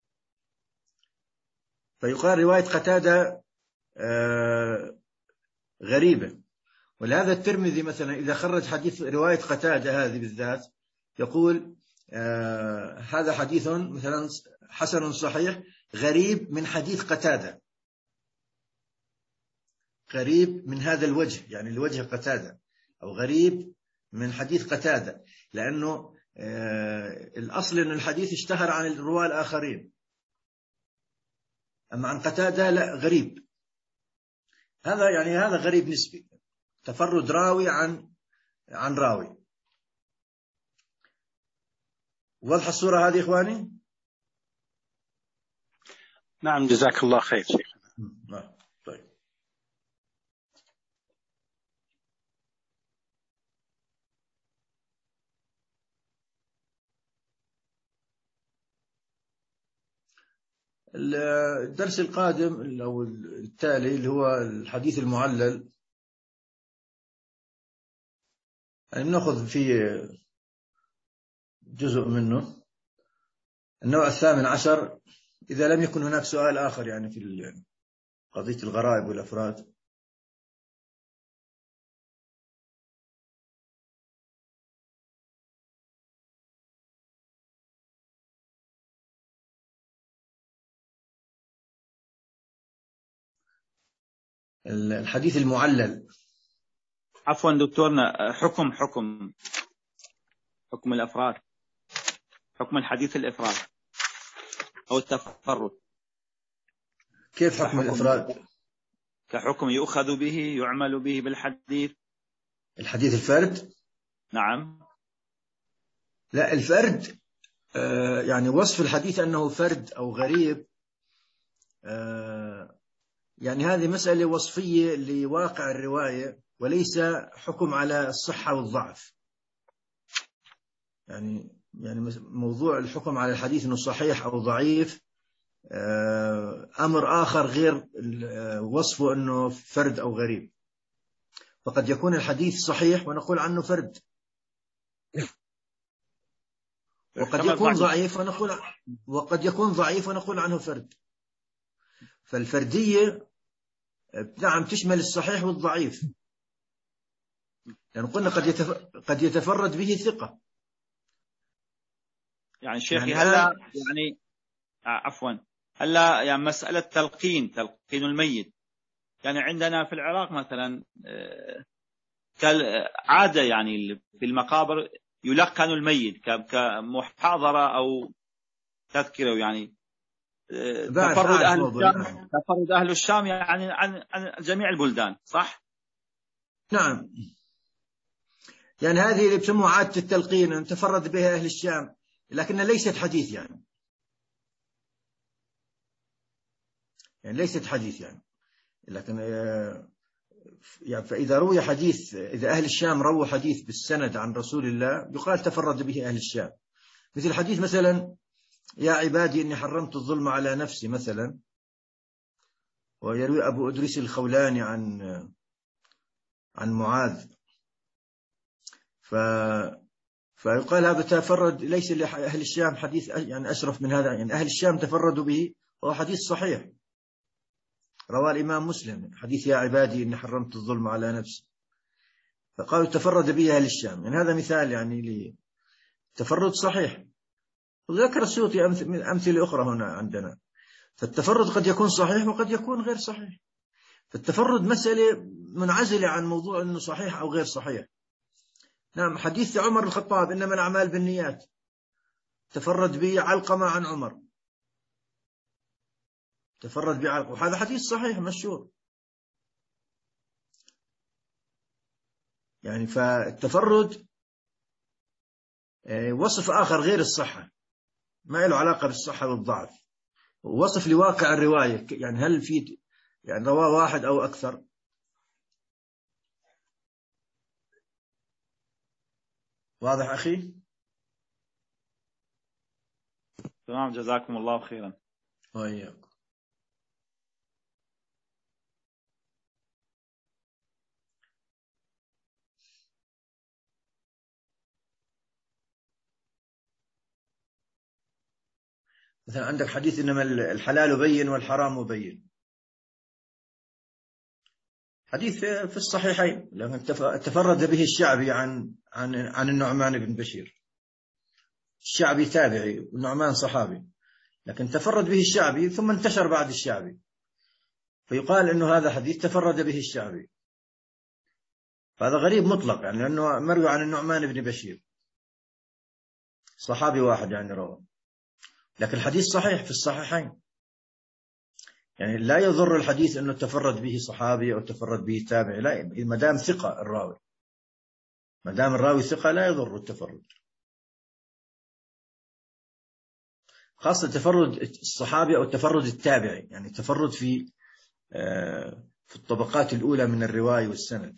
فيقال رواية قتادة آه غريبة. ولهذا الترمذي مثلا إذا خرج حديث رواية قتادة هذه بالذات يقول آه هذا حديث مثلا حسن صحيح غريب من حديث قتادة، غريب من هذا الوجه، يعني الوجه قتادة، أو غريب من حديث قتادة، لأنه آه الأصل أن الحديث اشتهر عن الرواة الآخرين، أما عن قتادة لا، غريب. هذا يعني هذا غريب نسبي، تفرد راوي عن عن راوي. واضحة الصورة هذه إخواني؟ نعم جزاك الله خير شيخنا. طيب الدرس القادم أو التالي اللي هو الحديث المعلل، يعني بنأخذ فيه جزء منه، النوع الثامن عشر، إذا لم يكن هناك سؤال آخر يعني في قضية الغرائب والأفراد. الحديث المعلل. عفوا دكتورنا، حكم حكم حكم الأفراد، حكم الحديث الإفراد أو التفرد. كيف حكم الإفراد؟ كحكم يؤخذ به يعمل به بالحديث. الحديث الفرد؟ نعم. لا، الفرد آه يعني وصف الحديث أنه فرد أو غريب، آه يعني هذه مسألة وصفية لواقع الرواية وليس حكم على الصحة والضعف. يعني يعني موضوع الحكم على الحديث أنه صحيح أو ضعيف أمر آخر غير وصفه أنه فرد أو غريب. فقد يكون الحديث صحيح ونقول عنه فرد، وقد يكون ضعيف ونقول وقد يكون ضعيف ونقول عنه فرد. فالفردية نعم تشمل الصحيح والضعيف، يعني قلنا قد يتف... قد يتفرد به ثقة. يعني شيخي يعني هلا يعني عفوا هلا يعني مسألة تلقين تلقين الميت، يعني عندنا في العراق مثلا كالعادة يعني في المقابر يلقن الميت كمحاضرة أو تذكره، يعني تفرد أهل الشام تفرد أهل الشام يعني عن عن جميع البلدان، صح؟ نعم، يعني هذه اللي بسموها عادة التلقين أن تفرد بها أهل الشام، لكنها ليست حديث يعني يعني ليست حديث يعني لكن يعني فإذا روي حديث، إذا أهل الشام رووا حديث بالسند عن رسول الله يقال تفرد به أهل الشام، مثل حديث مثلا يا عبادي إني حرمت الظلم على نفسي مثلا، ويروي أبو أدريس الخولاني عن عن معاذ، ف فيقال هذا تفرد ليس لأهل الشام حديث يعني أشرف من هذا، يعني أهل الشام تفردوا به وهو حديث صحيح رواه الإمام مسلم، حديث يا عبادي إني حرمت الظلم على نفسي، فقالوا تفرد به أهل الشام، يعني هذا مثال يعني لتفرد صحيح. وذكر السيوطي أمثلة أخرى هنا عندنا، فالتفرد قد يكون صحيح وقد يكون غير صحيح، فالتفرد مسألة منعزلة عن موضوع أنه صحيح أو غير صحيح. نعم، حديث عمر الخطاب إنما الأعمال بالنيات تفرد به علقمة عن عمر، تفرد به علقمة، وهذا حديث صحيح مشهور، يعني فالتفرد وصف آخر غير الصحة، ما له علاقة بالصحة والضعف، وصف لواقع الرواية، يعني هل في يعني رواه واحد أو أكثر. واضح أخي؟ تمام، جزاكم الله خيرا. وإياكم. مثلا عندك حديث إنما الحلال بين والحرام بين، حديث في الصحيحين، لكن تفرد به الشعبي عن عن عن النعمان بن بشير، الشعبي تابعي والنعمان صحابي، لكن تفرد به الشعبي ثم انتشر بعد الشعبي، فيقال إنه هذا حديث تفرد به الشعبي، فهذا غريب مطلق يعني، لأنه مروي عن النعمان بن بشير، صحابي واحد يعني روى، لكن الحديث صحيح في الصحيحين، يعني لا يضر الحديث أنه تفرد به صحابي أو تفرد به تابعي، لا، ما دام ثقة الراوي، ما دام الراوي ثقة لا يضر التفرد، خاصة تفرد الصحابي أو التفرد التابعي، يعني التفرد في في الطبقات الأولى من الرواية والسند.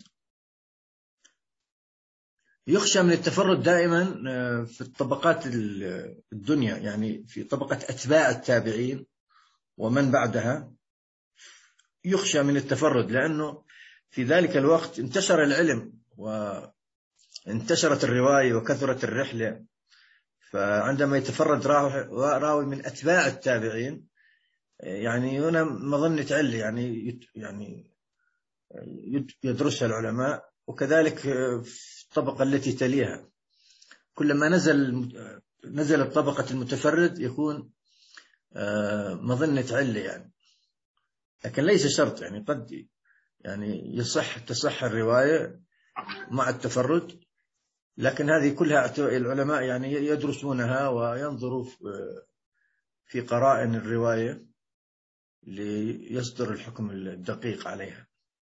يخشى من التفرد دائما في الطبقات الدنيا، يعني في طبقة أتباع التابعين ومن بعدها، يخشى من التفرد، لأنه في ذلك الوقت انتشر العلم وانتشرت الرواية وكثرت الرحلة، فعندما يتفرد راوي من أتباع التابعين يعني هنا مظنة علة، يعني يعني يدرسها العلماء، وكذلك في الطبقة التي تليها كلما نزل نزلت طبقة المتفرد يكون مظنة علة يعني، لكن ليس شرط، يعني قد يعني يصح تصح الرواية مع التفرد، لكن هذه كلها العلماء يعني يدرسونها وينظروا في قرائن الرواية ليصدر الحكم الدقيق عليها.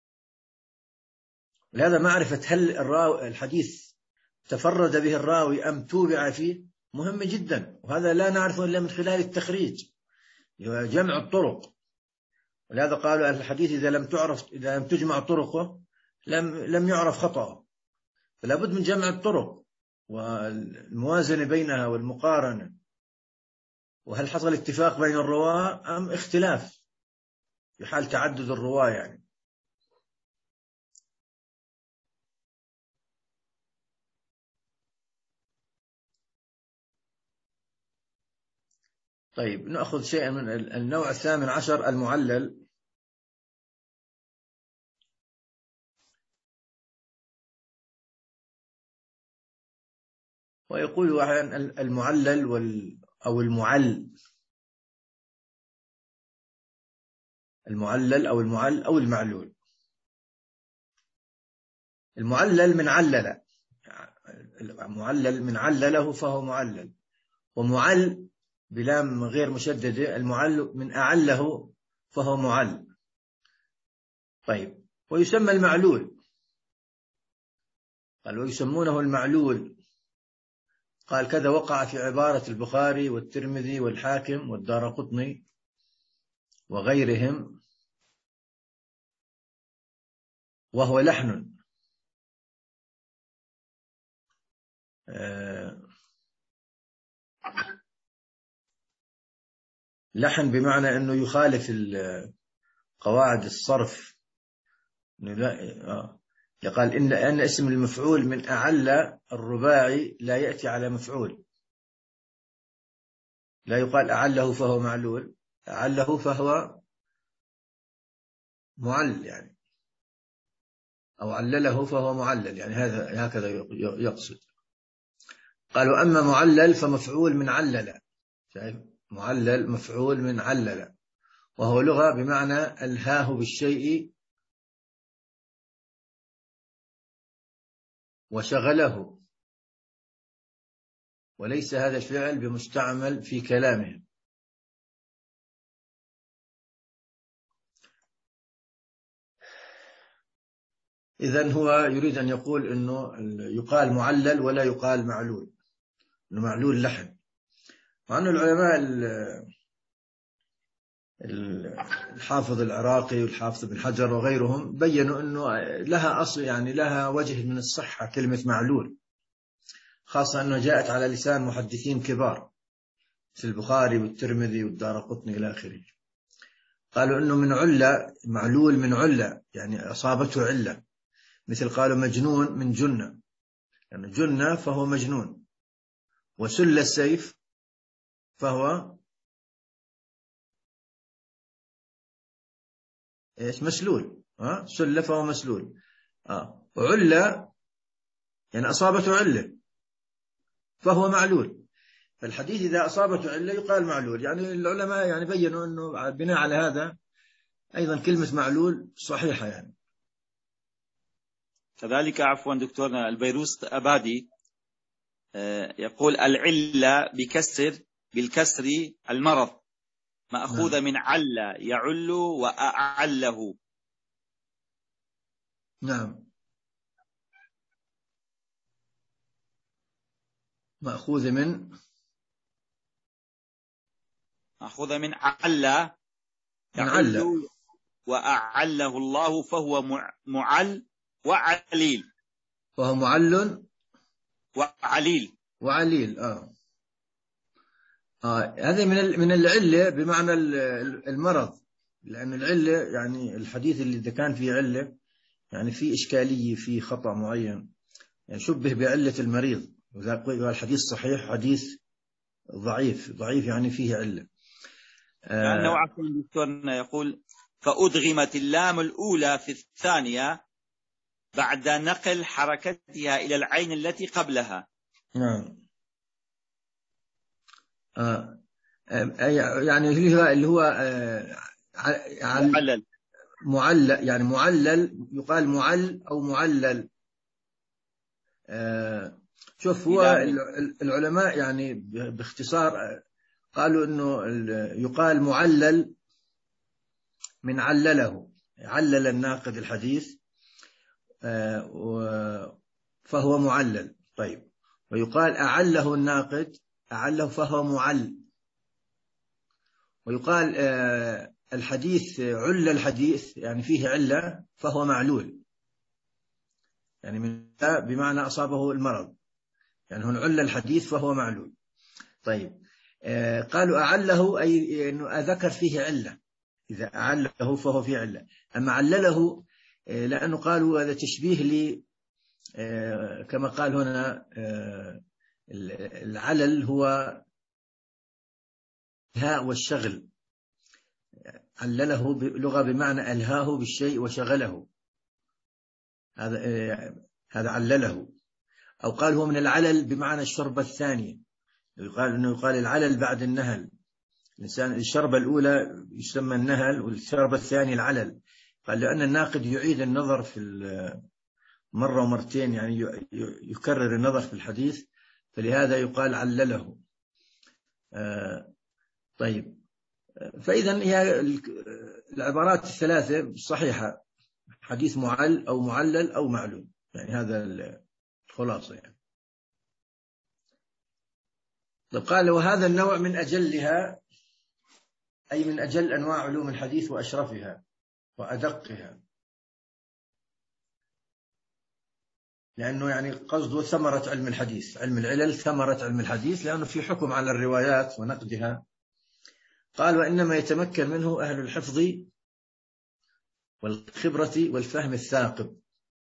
لهذا معرفة هل الراوي الحديث تفرد به الراوي أم توبع فيه مهم جدا، وهذا لا نعرفه إلا من خلال التخريج، جمع الطرق، ولهذا قالوا الحديث إذا لم تعرف إذا لم تجمع طرقه لم لم يعرف خطأه، فلا بد من جمع الطرق والموازنة بينها والمقارنة، وهل حصل اتفاق بين الرواة أم اختلاف في حال تعدد الرواة يعني. طيب نأخذ شيئا من النوع الثامن عشر، المعلل. ويقول أحيانا المعلل وال أو المعل، المعلل أو المعل أو المعلول. المعلل من علل، المعلل من علله فهو معلل، ومعل بلام غير مشددة، المعل من أعله فهو معل. طيب، ويسمى المعلول، قال ويسمونه المعلول، قال كذا وقع في عبارة البخاري والترمذي والحاكم والدارقطني وغيرهم، وهو لحن لحن بمعنى أنه يخالف قواعد الصرف. قال إن أن اسم المفعول من أعل الرباعي لا يأتي على مفعول، لا يقال أعله فهو معلول، أعله فهو معل يعني، أو علله فهو معلل يعني، هذا هكذا يقصد. قالوا أما معلل فمفعول من علل، شايف؟ معلل مفعول من علل، وهو لغة بمعنى ألهاه بالشيء وشغله، وليس هذا الفعل بمستعمل في كلامه. إذن هو يريد أن يقول أنه يقال معلل ولا يقال معلول، أنه معلول لحن. مع أن العلماء الحافظ العراقي والحافظ ابن حجر وغيرهم بيّنوا أنه لها أصل، يعني لها وجه من الصحة كلمة معلول، خاصة أنه جاءت على لسان محدثين كبار في البخاري والترمذي والدارقطني إلى آخره. قالوا أنه من علة، معلول من علة يعني أصابته علة، مثل قالوا مجنون من جنة، يعني جنة فهو مجنون، وسل السيف فهو إيش؟ مسلول. ها، سل فهو مسلول. آه. وعلة يعني أصابته علة فهو معلول. فالحديث إذا أصابته علة يقال معلول. يعني العلماء يعني بيّنوا أنه بناء على هذا أيضا كلمة معلول صحيحة يعني. كذلك عفوا دكتورنا البيروس أبادي يقول العلة بكسر بالكسر المرض، مأخوذة نعم. من عل يعل وأعله. نعم، مأخوذة من مأخوذة من عل يعل وأعله الله فهو معل وعليل، فهو معل وعليل وعليل. آه. آه. هذا من من العلة بمعنى المرض، لأن العلة يعني الحديث اللي إذا كان فيه علة يعني فيه إشكالية، فيه خطأ معين، يعني شبه بعلة المريض، وإذا قال الحديث صحيح حديث ضعيف، ضعيف يعني فيه علة. كأنه آه. عفوا دكتورنا يقول فأدغمت اللام الأولى في الثانية بعد نقل حركتها إلى العين التي قبلها. نعم. آه. آه. يعني اللي هو اللي هو آه. معلل معلل، يعني معلل يقال معل أو معلل. آه. شوف، هو العلماء يعني باختصار قالوا إنه يقال معلل من علله، علل الناقد الحديث فهو معلل. طيب، ويقال أعله الناقد، أعله فهو معل. ويقال الحديث عل الحديث يعني فيه علة فهو معلول، يعني من بمعنى أصابه المرض، يعني هنا عل الحديث فهو معلول. طيب، قالوا أعله أي أنه ذكر فيه علة، إذا أعله فهو فيه علة. أما علله لأنه قالوا هذا تشبيه لي كما قال هنا العلل هو الهاء والشغل، علله بلغة بمعنى ألهاه بالشيء وشغله، هذا هذا علله. أو قال هو من العلل بمعنى الشربة الثانية، يقال أنه يقال العلل بعد النهل، الإنسان الشربة الأولى يسمى النهل، والشربة الثانية العلل. قال لأن الناقد يعيد النظر في مرة ومرتين، يعني يكرر النظر في الحديث، فلهذا يقال علله. آه طيب، فإذا هي العبارات الثلاثة صحيحة، حديث معل أو معلل أو معلوم، يعني هذا الخلاصة يعني. طيب قال وهذا النوع من أجلها، أي من أجل أنواع علوم الحديث وأشرفها وأدقها، لأنه يعني قصده ثمرة علم الحديث، علم العلل ثمرة علم الحديث، لأنه في حكم على الروايات ونقدها. قال وإنما يتمكن منه أهل الحفظ والخبرة والفهم الثاقب،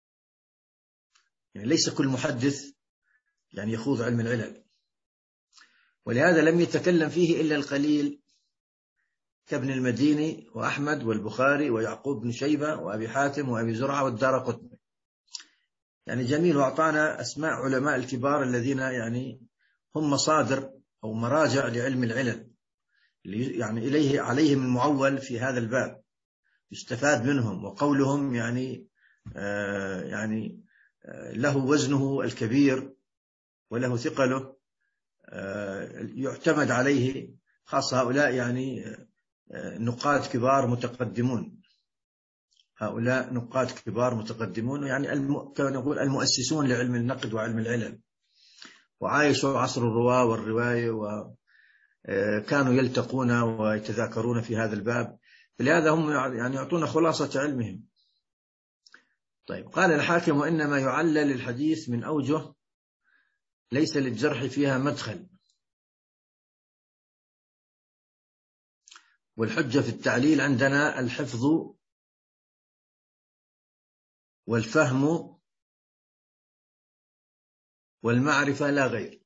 يعني ليس كل محدث يعني يخوض علم العلل، ولهذا لم يتكلم فيه إلا القليل كابن المديني وأحمد والبخاري ويعقوب بن شيبة وأبي حاتم وأبي زرعة والدارقطني. يعني جميل، وأعطانا أسماء علماء الكبار الذين يعني هم مصادر أو مراجع لعلم العلل، يعني إليه عليهم المعول في هذا الباب، يستفاد منهم، وقولهم يعني آه يعني آه له وزنه الكبير وله ثقله، آه يعتمد عليه، خاصة هؤلاء يعني آه نقاد كبار متقدمون، هؤلاء نقاد كبار متقدمون، يعني كما نقول المؤسسون لعلم النقد وعلم العلل، وعايشوا عصر الرواة والرواية، وكانوا يلتقون ويتذاكرون في هذا الباب، لهذا هم يعني يعطون خلاصة علمهم. طيب قال الحاكم وإنما يعلل الحديث من أوجه ليس للجرح فيها مدخل، والحجة في التعليل عندنا الحفظ والفهم والمعرفة لا غير.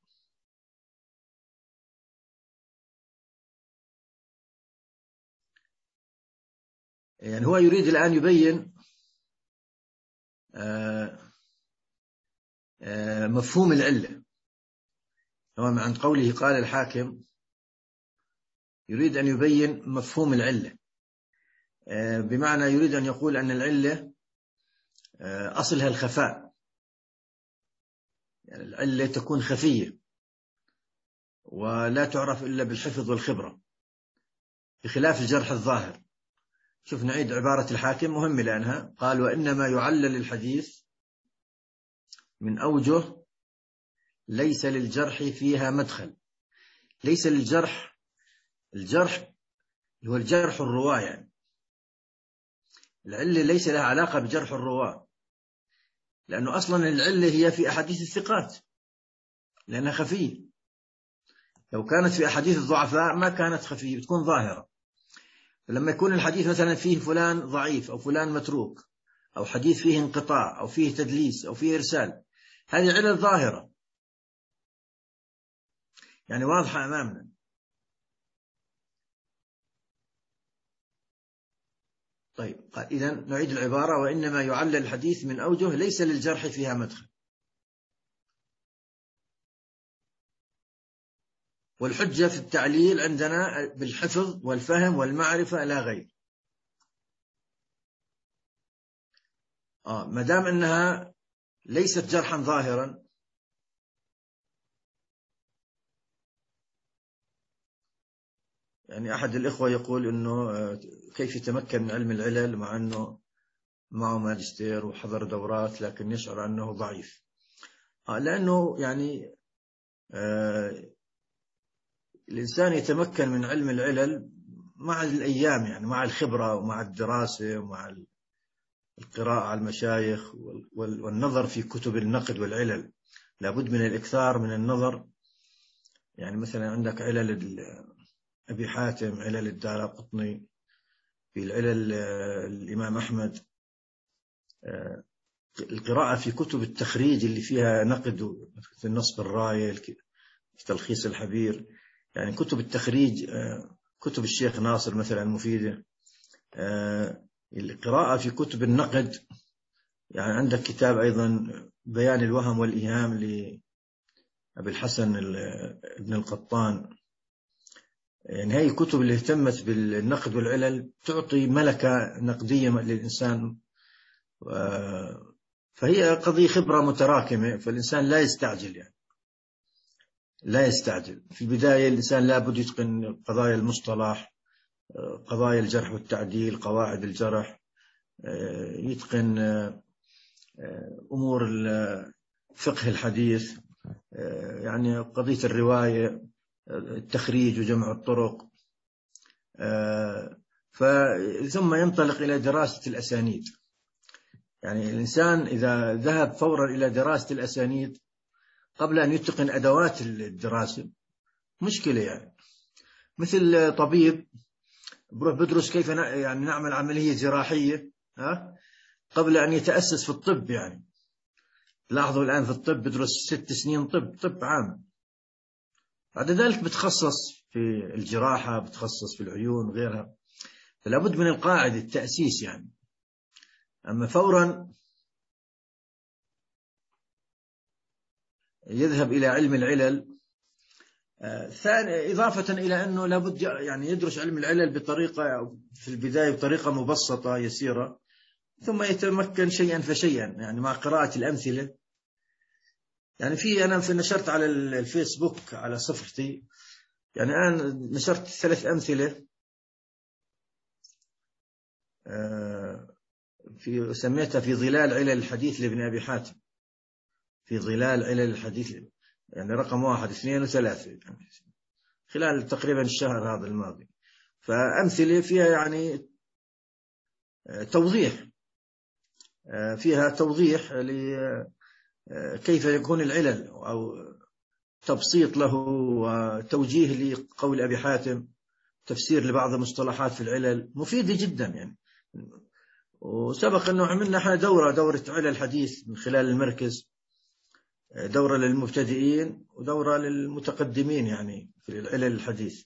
يعني هو يريد الآن يبين مفهوم العلة. هو عند قوله قال الحاكم يريد أن يبين مفهوم العلة، بمعنى يريد أن يقول أن العلة أصلها الخفاء، يعني العلة تكون خفية ولا تعرف إلا بالحفظ والخبرة، بخلاف الجرح الظاهر. شوف نعيد عبارة الحاكم مهمة لأنها قال وإنما يعلل الحديث من أوجه ليس للجرح فيها مدخل. ليس للجرح، الجرح هو الجرح الرواة، يعني العلة ليس لها علاقة بجرح الرواة، لأنه أصلا العلة هي في أحاديث الثقات لأنها خفية. لو كانت في أحاديث الضعفاء ما كانت خفية، بتكون ظاهرة. فلما يكون الحديث مثلا فيه فلان ضعيف أو فلان متروك أو حديث فيه انقطاع أو فيه تدليس أو فيه إرسال، هذه علل ظاهرة يعني واضحة أمامنا. طيب إذا نعيد العبارة وإنما يعلل الحديث من أوجه ليس للجرح فيها مدخل، والحجة في التعليل عندنا بالحفظ والفهم والمعرفة لا غير. آه ما دام أنها ليست جرحا ظاهرا، يعني أحد الإخوة يقول أنه كيف يتمكن من علم العلل مع أنه معه ماجستير وحضر دورات لكن يشعر أنه ضعيف. آه لأنه يعني آه الإنسان يتمكن من علم العلل مع الأيام، يعني مع الخبرة ومع الدراسة ومع القراءة على المشايخ والنظر في كتب النقد والعلل. لابد من الإكثار من النظر، يعني مثلا عندك علل أبي حاتم، علل الدارقطني، في العلل الإمام أحمد، القراءة في كتب التخريج اللي فيها نقد في النصب الراية، في تلخيص الحبير، يعني كتب التخريج، كتب الشيخ ناصر مثلا مفيدة. القراءة في كتب النقد، يعني عندك كتاب أيضا بيان الوهم والإيهام لأبي الحسن ابن القطان، يعني هي الكتب اللي اهتمت بالنقد والعلل تعطي ملكة نقدية للإنسان، فهي قضية خبرة متراكمة، فالإنسان لا يستعجل يعني لا يستعجل. في البداية الإنسان لابد يتقن قضايا المصطلح، قضايا الجرح والتعديل، قواعد الجرح، يتقن أمور فقه الحديث، يعني قضية الرواية، التخريج وجمع الطرق، ثم ينطلق إلى دراسة الأسانيد. يعني الإنسان إذا ذهب فورا إلى دراسة الأسانيد قبل أن يتقن أدوات الدراسة مشكلة. يعني مثل طبيب بروح بدرس كيف يعني نعمل عملية جراحية ها قبل أن يتأسس في الطب. يعني لاحظوا الآن في الطب بدرس ست سنين طب طب عام، بعد ذلك بتخصص في الجراحة، بتخصص في العيون وغيرها، فلا بد من القاعدة التأسيس يعني. أما فورا يذهب إلى علم العلل، ثاني إضافة إلى أنه لابد يعني يدرس علم العلل بطريقة في البداية بطريقة مبسطة يسيرة، ثم يتمكن شيئا فشيئا يعني مع قراءة الأمثلة. يعني في أنا في نشرت على الفيسبوك على صفحتي، يعني الآن نشرت ثلاث أمثلة في سميتها في ظلال علل الحديث لابن أبي حاتم، في ظلال علل الحديث، يعني رقم واحد اثنين وثلاثة يعني خلال تقريبا الشهر هذا الماضي. فأمثلة فيها يعني توضيح، فيها توضيح لكيف يكون العلل أو تبسيط له وتوجيه لقول أبي حاتم، تفسير لبعض المصطلحات في العلل مفيدة جدا يعني. وسبق أنه عملنا احنا دورة دورة علل الحديث من خلال المركز، دورة للمبتدئين ودورة للمتقدمين يعني في العلل الحديث.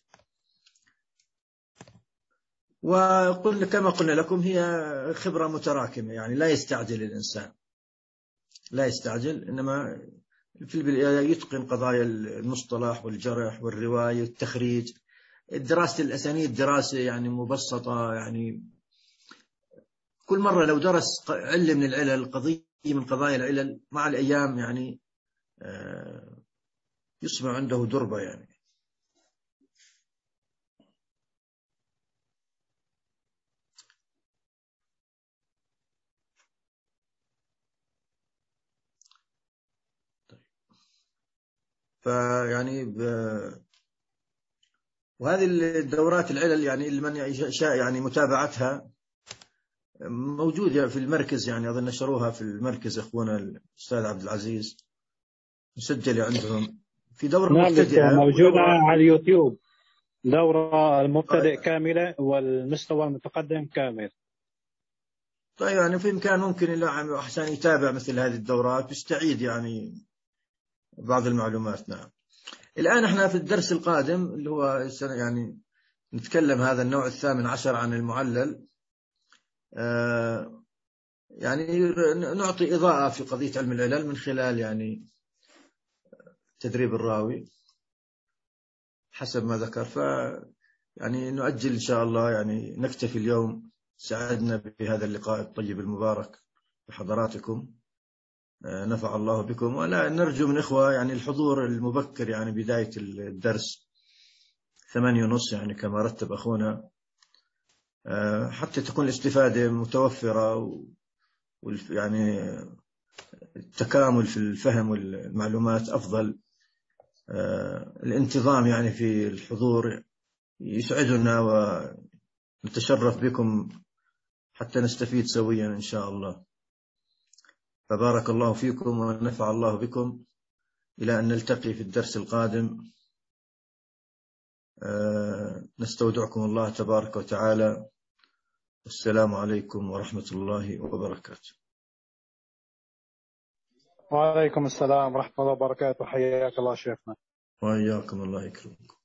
وقلنا كما قلنا لكم هي خبرة متراكمة، يعني لا يستعجل الإنسان، لا يستعجل، إنما في البداية يتقن قضايا المصطلح والجرح والرواية والتخريج. دراسة الأسانيد دراسة يعني مبسطة، يعني كل مرة لو درس علم من العلل، قضية من قضايا العلل، مع الأيام يعني يصبح عنده دربة يعني. فيعني ب... وهذه الدورات العلل يعني لمن يشاء يعني متابعتها موجودة في المركز، يعني أظن نشروها في المركز أخونا الأستاذ عبد العزيز، مسجلة عندهم في دورة نعم مبتدئة موجودة ودورة... على اليوتيوب، دورة المبتدئ كاملة والمستوى المتقدم كامل. طيب يعني في إمكان ممكن اللي أحسن يتابع مثل هذه الدورات يستعيد يعني بعض المعلومات. نعم. الآن احنا في الدرس القادم اللي هو يعني نتكلم هذا النوع الثامن عشر عن المعلل، آه يعني نعطي إضاءة في قضية علم العلل من خلال يعني تدريب الراوي حسب ما ذكر. ف يعني نؤجل إن شاء الله، يعني نكتفي اليوم. سعدنا بهذا اللقاء الطيب المبارك بحضراتكم، نفع الله بكم. ولا نرجو من إخوة يعني الحضور المبكر، يعني بداية الدرس ثمانية ونص يعني كما رتب أخونا، حتى تكون الاستفادة متوفرة ويعني التكامل في الفهم والمعلومات أفضل. الانتظام يعني في الحضور يسعدنا ونتشرف بكم حتى نستفيد سويا إن شاء الله. فبارك الله فيكم ونفع الله بكم، إلى أن نلتقي في الدرس القادم. نستودعكم الله تبارك وتعالى، والسلام عليكم ورحمة الله وبركاته. وعليكم السلام ورحمة الله وبركاته، حياك الله شيخنا. وإياكم، الله يكرمكم.